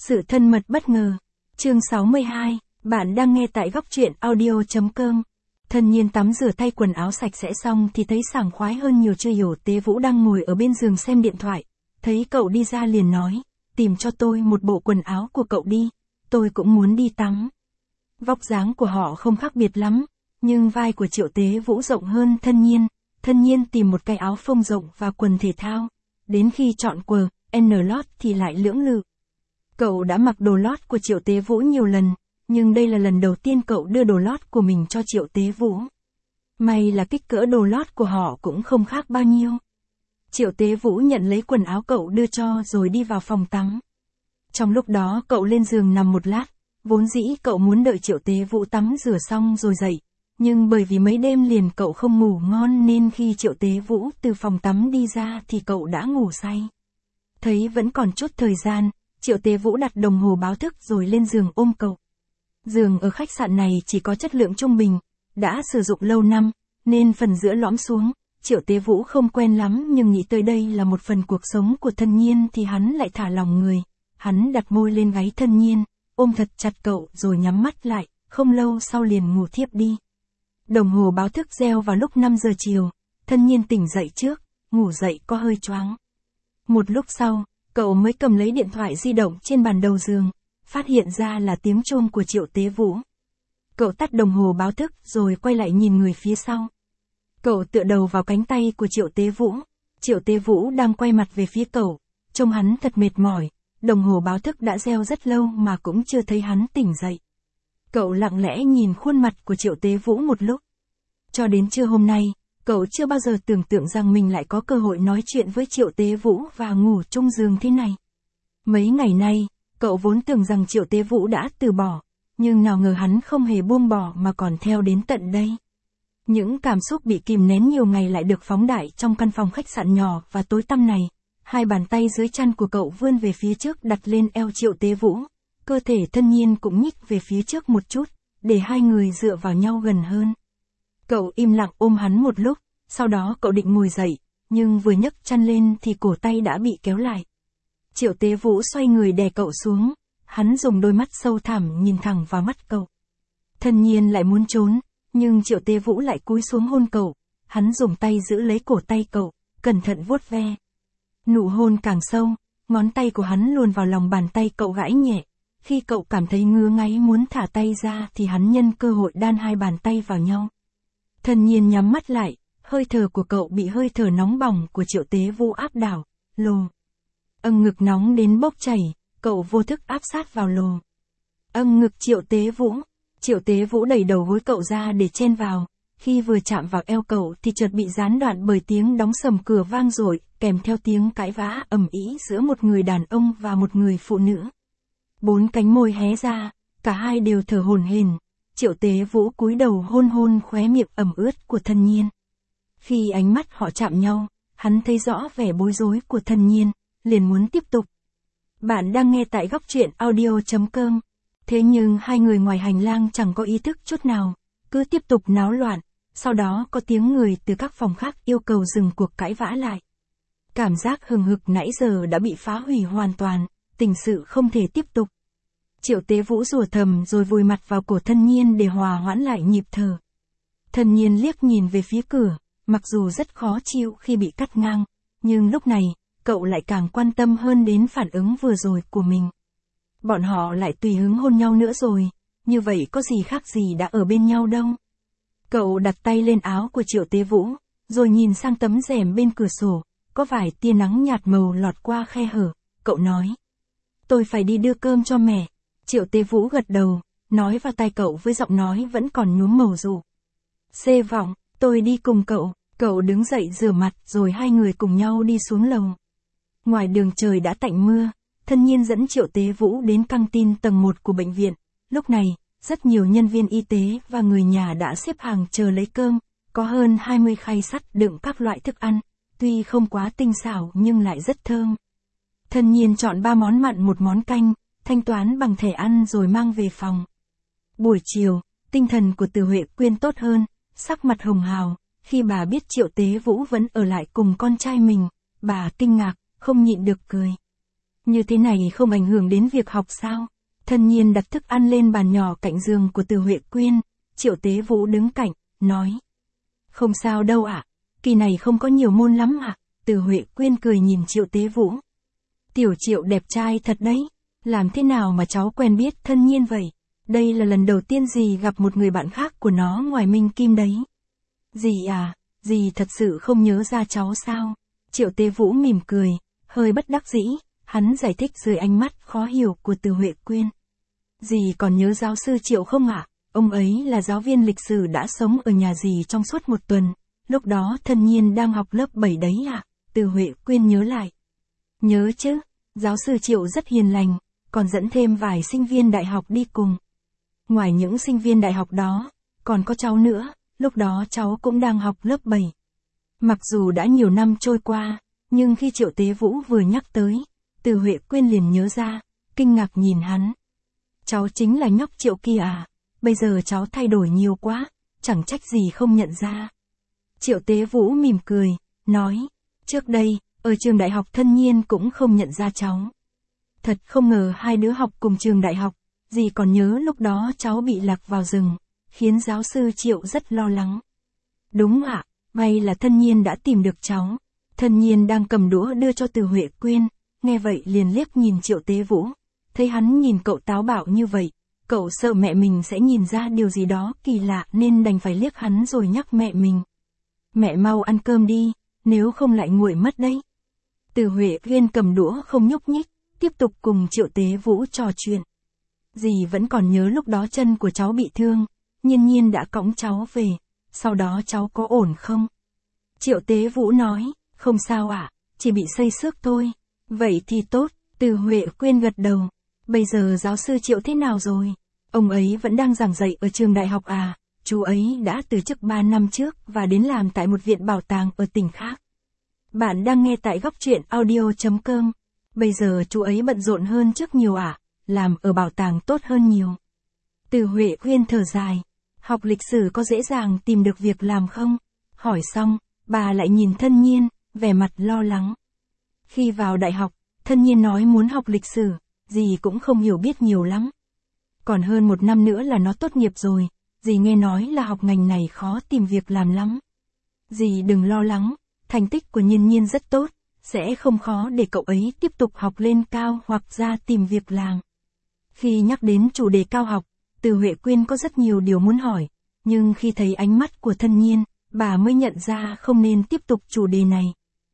Sự thân mật bất ngờ. Chương 62, bạn đang nghe tại góc truyện audio.com. Thân Nhiên tắm rửa thay quần áo sạch sẽ xong thì thấy sảng khoái hơn nhiều. Chưa hiểu Tế Vũ đang ngồi ở bên giường xem điện thoại. Thấy cậu đi ra liền nói, tìm cho tôi một bộ quần áo của cậu đi, tôi cũng muốn đi tắm. Vóc dáng của họ không khác biệt lắm, nhưng vai của Triệu Tế Vũ rộng hơn Thân Nhiên. Thân Nhiên tìm một cái áo phông rộng và quần thể thao. Đến khi chọn quần lót thì lại lưỡng lự. Cậu đã mặc đồ lót của Triệu Tế Vũ nhiều lần, nhưng đây là lần đầu tiên cậu đưa đồ lót của mình cho Triệu Tế Vũ. May là kích cỡ đồ lót của họ cũng không khác bao nhiêu. Triệu Tế Vũ nhận lấy quần áo cậu đưa cho rồi đi vào phòng tắm. Trong lúc đó cậu lên giường nằm một lát, vốn dĩ cậu muốn đợi Triệu Tế Vũ tắm rửa xong rồi dậy. Nhưng bởi vì mấy đêm liền cậu không ngủ ngon nên khi Triệu Tế Vũ từ phòng tắm đi ra thì cậu đã ngủ say. Thấy vẫn còn chút thời gian, Triệu Tế Vũ đặt đồng hồ báo thức rồi lên giường ôm cậu. Giường ở khách sạn này chỉ có chất lượng trung bình, đã sử dụng lâu năm, nên phần giữa lõm xuống. Triệu Tế Vũ không quen lắm nhưng nghĩ tới đây là một phần cuộc sống của Thân Nhiên thì hắn lại thả lòng người. Hắn đặt môi lên gáy Thân Nhiên, ôm thật chặt cậu rồi nhắm mắt lại, không lâu sau liền ngủ thiếp đi. Đồng hồ báo thức reo vào lúc 5 giờ chiều, Thân Nhiên tỉnh dậy trước, ngủ dậy có hơi choáng. Một lúc sau, cậu mới cầm lấy điện thoại di động trên bàn đầu giường, phát hiện ra là tiếng chuông của Triệu Tế Vũ. Cậu tắt đồng hồ báo thức rồi quay lại nhìn người phía sau. Cậu tựa đầu vào cánh tay của Triệu Tế Vũ. Triệu Tế Vũ đang quay mặt về phía cậu, trông hắn thật mệt mỏi, đồng hồ báo thức đã reo rất lâu mà cũng chưa thấy hắn tỉnh dậy. Cậu lặng lẽ nhìn khuôn mặt của Triệu Tế Vũ một lúc. Cho đến trưa hôm nay, cậu chưa bao giờ tưởng tượng rằng mình lại có cơ hội nói chuyện với Triệu Tế Vũ và ngủ chung giường thế này. Mấy ngày nay, cậu vốn tưởng rằng Triệu Tế Vũ đã từ bỏ, nhưng nào ngờ hắn không hề buông bỏ mà còn theo đến tận đây. Những cảm xúc bị kìm nén nhiều ngày lại được phóng đại trong căn phòng khách sạn nhỏ và tối tăm này. Hai bàn tay dưới chăn của cậu vươn về phía trước đặt lên eo Triệu Tế Vũ. Cơ thể Thân Nhiên cũng nhích về phía trước một chút, để hai người dựa vào nhau gần hơn. Cậu im lặng ôm hắn một lúc, sau đó cậu định ngồi dậy, nhưng vừa nhấc chăn lên thì cổ tay đã bị kéo lại. Triệu Tế Vũ xoay người đè cậu xuống, hắn dùng đôi mắt sâu thẳm nhìn thẳng vào mắt cậu. Thân Nhiên lại muốn trốn, nhưng Triệu Tế Vũ lại cúi xuống hôn cậu, hắn dùng tay giữ lấy cổ tay cậu, cẩn thận vuốt ve. Nụ hôn càng sâu, ngón tay của hắn luồn vào lòng bàn tay cậu gãi nhẹ. Khi cậu cảm thấy ngứa ngáy muốn thả tay ra thì hắn nhân cơ hội đan hai bàn tay vào nhau. Thân Nhiên nhắm mắt lại, hơi thở của cậu bị hơi thở nóng bỏng của Triệu Tế Vũ áp đảo, lồ. Ngực nóng đến bốc chảy, cậu vô thức áp sát vào lồ. Ngực Triệu Tế Vũ đẩy đầu gối cậu ra để chen vào. Khi vừa chạm vào eo cậu thì chợt bị gián đoạn bởi tiếng đóng sầm cửa vang dội, kèm theo tiếng cãi vã ầm ĩ giữa một người đàn ông và một người phụ nữ. 4 cánh môi hé ra, cả hai đều thở hổn hển. Triệu Tế Vũ cúi đầu hôn khóe miệng ẩm ướt của Thân Nhiên. Khi ánh mắt họ chạm nhau, hắn thấy rõ vẻ bối rối của Thân Nhiên, liền muốn tiếp tục. Bạn đang nghe tại góc truyện audio.com. Thế nhưng hai người ngoài hành lang chẳng có ý thức chút nào, cứ tiếp tục náo loạn. Sau đó có tiếng người từ các phòng khác yêu cầu dừng cuộc cãi vã lại. Cảm giác hừng hực nãy giờ đã bị phá hủy hoàn toàn, tình sự không thể tiếp tục. Triệu Tế Vũ rủa thầm rồi vùi mặt vào cổ Thân Nhiên để hòa hoãn lại nhịp thở. Thân Nhiên liếc nhìn về phía cửa, mặc dù rất khó chịu khi bị cắt ngang, nhưng lúc này, cậu lại càng quan tâm hơn đến phản ứng vừa rồi của mình. Bọn họ lại tùy hứng hôn nhau nữa rồi, như vậy có gì khác gì đã ở bên nhau đâu. Cậu đặt tay lên áo của Triệu Tế Vũ, rồi nhìn sang tấm rèm bên cửa sổ, có vài tia nắng nhạt màu lọt qua khe hở, cậu nói. Tôi phải đi đưa cơm cho mẹ. Triệu Tế Vũ gật đầu, nói vào tai cậu với giọng nói vẫn còn nhuốm màu rượu. Xê vọng, tôi đi cùng cậu. Cậu đứng dậy rửa mặt rồi hai người cùng nhau đi xuống lầu. Ngoài đường trời đã tạnh mưa, Thân Nhiên dẫn Triệu Tế Vũ đến căng tin tầng 1 của bệnh viện. Lúc này, rất nhiều nhân viên y tế và người nhà đã xếp hàng chờ lấy cơm, có hơn 20 khay sắt đựng các loại thức ăn, tuy không quá tinh xảo nhưng lại rất thơm. Thân Nhiên chọn 3 món mặn 1 món canh, thanh toán bằng thẻ ăn rồi mang về phòng. Buổi chiều, tinh thần của Từ Huệ Quyên tốt hơn, sắc mặt hồng hào, khi bà biết Triệu Tế Vũ vẫn ở lại cùng con trai mình, bà kinh ngạc, không nhịn được cười. Như thế này không ảnh hưởng đến việc học sao? Thân nhiên đặt thức ăn lên bàn nhỏ cạnh giường của Từ Huệ Quyên, Triệu Tế Vũ đứng cạnh, nói. Không sao đâu ạ, kỳ này không có nhiều môn lắm ạ. Từ Huệ Quyên cười nhìn Triệu Tế Vũ. Tiểu Triệu đẹp trai thật đấy, làm thế nào mà cháu quen biết Thân Nhiên vậy? Đây là lần đầu tiên dì gặp một người bạn khác của nó ngoài Minh Kim đấy. Dì à, dì thật sự không nhớ ra cháu sao? Triệu Tế Vũ mỉm cười, hơi bất đắc dĩ, hắn giải thích dưới ánh mắt khó hiểu của Từ Huệ Quyên. Dì còn nhớ giáo sư Triệu không ạ? Ông ấy là giáo viên lịch sử đã sống ở nhà dì trong suốt một tuần, lúc đó Thân Nhiên đang học lớp 7 đấy ạ. Từ Huệ Quyên nhớ lại. Nhớ chứ, giáo sư Triệu rất hiền lành, còn dẫn thêm vài sinh viên đại học đi cùng. Ngoài những sinh viên đại học đó, còn có cháu nữa, lúc đó cháu cũng đang học lớp 7. Mặc dù đã nhiều năm trôi qua, nhưng khi Triệu Tế Vũ vừa nhắc tới, Từ Huệ Quyên liền nhớ ra, kinh ngạc nhìn hắn. Cháu chính là nhóc Triệu kia à? Bây giờ cháu thay đổi nhiều quá, chẳng trách gì không nhận ra. Triệu Tế Vũ mỉm cười, nói, trước đây, ở trường đại học Thân Nhiên cũng không nhận ra cháu. Thật không ngờ hai đứa học cùng trường đại học, dì còn nhớ lúc đó cháu bị lạc vào rừng, khiến giáo sư Triệu rất lo lắng. Đúng ạ, may là Thân Nhiên đã tìm được cháu. Thân Nhiên đang cầm đũa đưa cho Từ Huệ Quyên, nghe vậy liền liếc nhìn Triệu Tế Vũ, thấy hắn nhìn cậu táo bạo như vậy, cậu sợ mẹ mình sẽ nhìn ra điều gì đó kỳ lạ nên đành phải liếc hắn rồi nhắc mẹ mình. Mẹ mau ăn cơm đi, nếu không lại nguội mất đấy. Từ Huệ Quyên cầm đũa không nhúc nhích, tiếp tục cùng Triệu Tế Vũ trò chuyện. Dì vẫn còn nhớ lúc đó chân của cháu bị thương, Nhiên Nhiên đã cõng cháu về, sau đó cháu có ổn không? Triệu Tế Vũ nói, không sao ạ, chỉ bị xây xước thôi. Vậy thì tốt, Từ Huệ Quyên gật đầu. Bây giờ giáo sư Triệu thế nào rồi? Ông ấy vẫn đang giảng dạy ở trường đại học à? Chú ấy đã từ chức 3 năm trước và đến làm tại một viện bảo tàng ở tỉnh khác. Bạn đang nghe tại góc truyện audio.com. Bây giờ chú ấy bận rộn hơn trước nhiều ạ, làm ở bảo tàng tốt hơn nhiều. Từ Huệ Quyên thở dài, học lịch sử có dễ dàng tìm được việc làm không? Hỏi xong, bà lại nhìn Thân Nhiên, vẻ mặt lo lắng. Khi vào đại học, Thân Nhiên nói muốn học lịch sử, dì cũng không hiểu biết nhiều lắm. Còn hơn 1 năm nữa là nó tốt nghiệp rồi, dì nghe nói là học ngành này khó tìm việc làm lắm. Dì đừng lo lắng, thành tích của Nhiên Nhiên rất tốt, sẽ không khó để cậu ấy tiếp tục học lên cao hoặc ra tìm việc làm. Khi nhắc đến chủ đề cao học, Từ Huệ Quyên có rất nhiều điều muốn hỏi, nhưng khi thấy ánh mắt của Thân Nhiên, bà mới nhận ra không nên tiếp tục chủ đề này.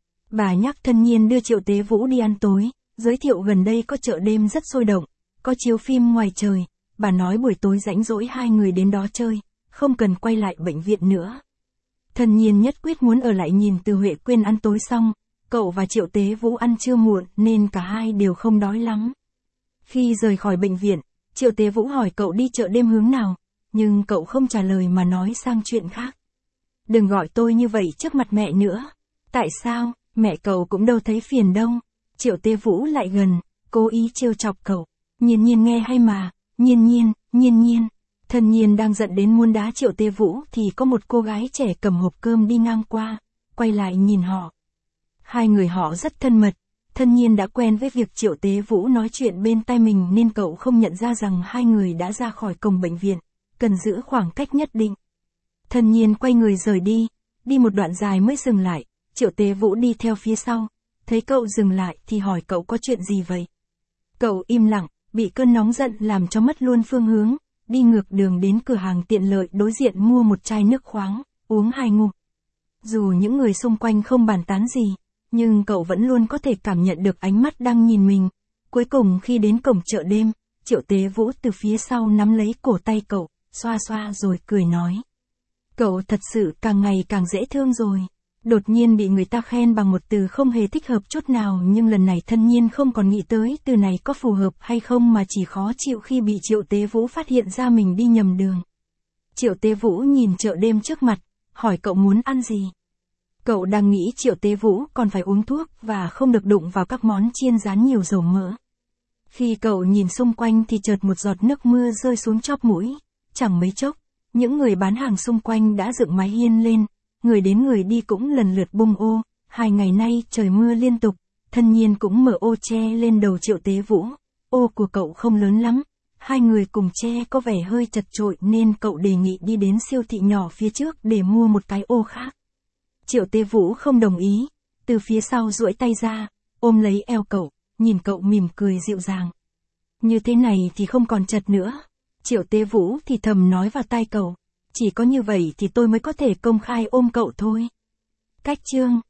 Bà nhắc Thân Nhiên đưa Triệu Tế Vũ đi ăn tối, giới thiệu gần đây có chợ đêm rất sôi động, có chiếu phim ngoài trời, bà nói buổi tối rảnh rỗi hai người đến đó chơi, không cần quay lại bệnh viện nữa. Thân Nhiên nhất quyết muốn ở lại nhìn Từ Huệ Quyên ăn tối xong, cậu và Triệu Tế Vũ ăn trưa muộn nên cả hai đều không đói lắm. Khi rời khỏi bệnh viện, Triệu Tế Vũ hỏi cậu đi chợ đêm hướng nào, nhưng cậu không trả lời mà nói sang chuyện khác. Đừng gọi tôi như vậy trước mặt mẹ nữa. Tại sao, mẹ cậu cũng đâu thấy phiền đâu. Triệu Tế Vũ lại gần, cố ý trêu chọc cậu. Nhiên Nhiên nghe hay mà, Nhiên Nhiên. Thân Nhiên đang giận đến muốn đá Triệu Tế Vũ thì có một cô gái trẻ cầm hộp cơm đi ngang qua, quay lại nhìn họ. Hai người họ rất thân mật, Thân Nhiên đã quen với việc Triệu Tế Vũ nói chuyện bên tai mình nên cậu không nhận ra rằng hai người đã ra khỏi cổng bệnh viện, cần giữ khoảng cách nhất định. Thân Nhiên quay người rời đi một đoạn dài mới dừng lại, Triệu Tế Vũ đi theo phía sau, thấy cậu dừng lại thì hỏi cậu có chuyện gì vậy. Cậu im lặng, bị cơn nóng giận làm cho mất luôn phương hướng, đi ngược đường đến cửa hàng tiện lợi đối diện mua một chai nước khoáng, uống 2 ngụm. Dù những người xung quanh không bàn tán gì, nhưng cậu vẫn luôn có thể cảm nhận được ánh mắt đang nhìn mình. Cuối cùng khi đến cổng chợ đêm, Triệu Tế Vũ từ phía sau nắm lấy cổ tay cậu, xoa xoa rồi cười nói. Cậu thật sự càng ngày càng dễ thương rồi. Đột nhiên bị người ta khen bằng một từ không hề thích hợp chút nào, nhưng lần này Thân Nhiên không còn nghĩ tới từ này có phù hợp hay không mà chỉ khó chịu khi bị Triệu Tế Vũ phát hiện ra mình đi nhầm đường. Triệu Tế Vũ nhìn chợ đêm trước mặt, hỏi cậu muốn ăn gì. Cậu đang nghĩ Triệu Tế Vũ còn phải uống thuốc và không được đụng vào các món chiên rán nhiều dầu mỡ. Khi cậu nhìn xung quanh thì chợt một giọt nước mưa rơi xuống chóp mũi, chẳng mấy chốc, những người bán hàng xung quanh đã dựng mái hiên lên, người đến người đi cũng lần lượt bung ô. 2 ngày nay trời mưa liên tục, Thân Nhiên cũng mở ô che lên đầu Triệu Tế Vũ. Ô của cậu không lớn lắm. Hai người cùng che có vẻ hơi chật chội nên cậu đề nghị đi đến siêu thị nhỏ phía trước để mua một cái ô khác. Triệu Tế Vũ không đồng ý. Từ phía sau duỗi tay ra, ôm lấy eo cậu, nhìn cậu mỉm cười dịu dàng. Như thế này thì không còn chật nữa. Triệu Tế Vũ thì thầm nói vào tai cậu. Chỉ có như vậy thì tôi mới có thể công khai ôm cậu thôi. Cách chương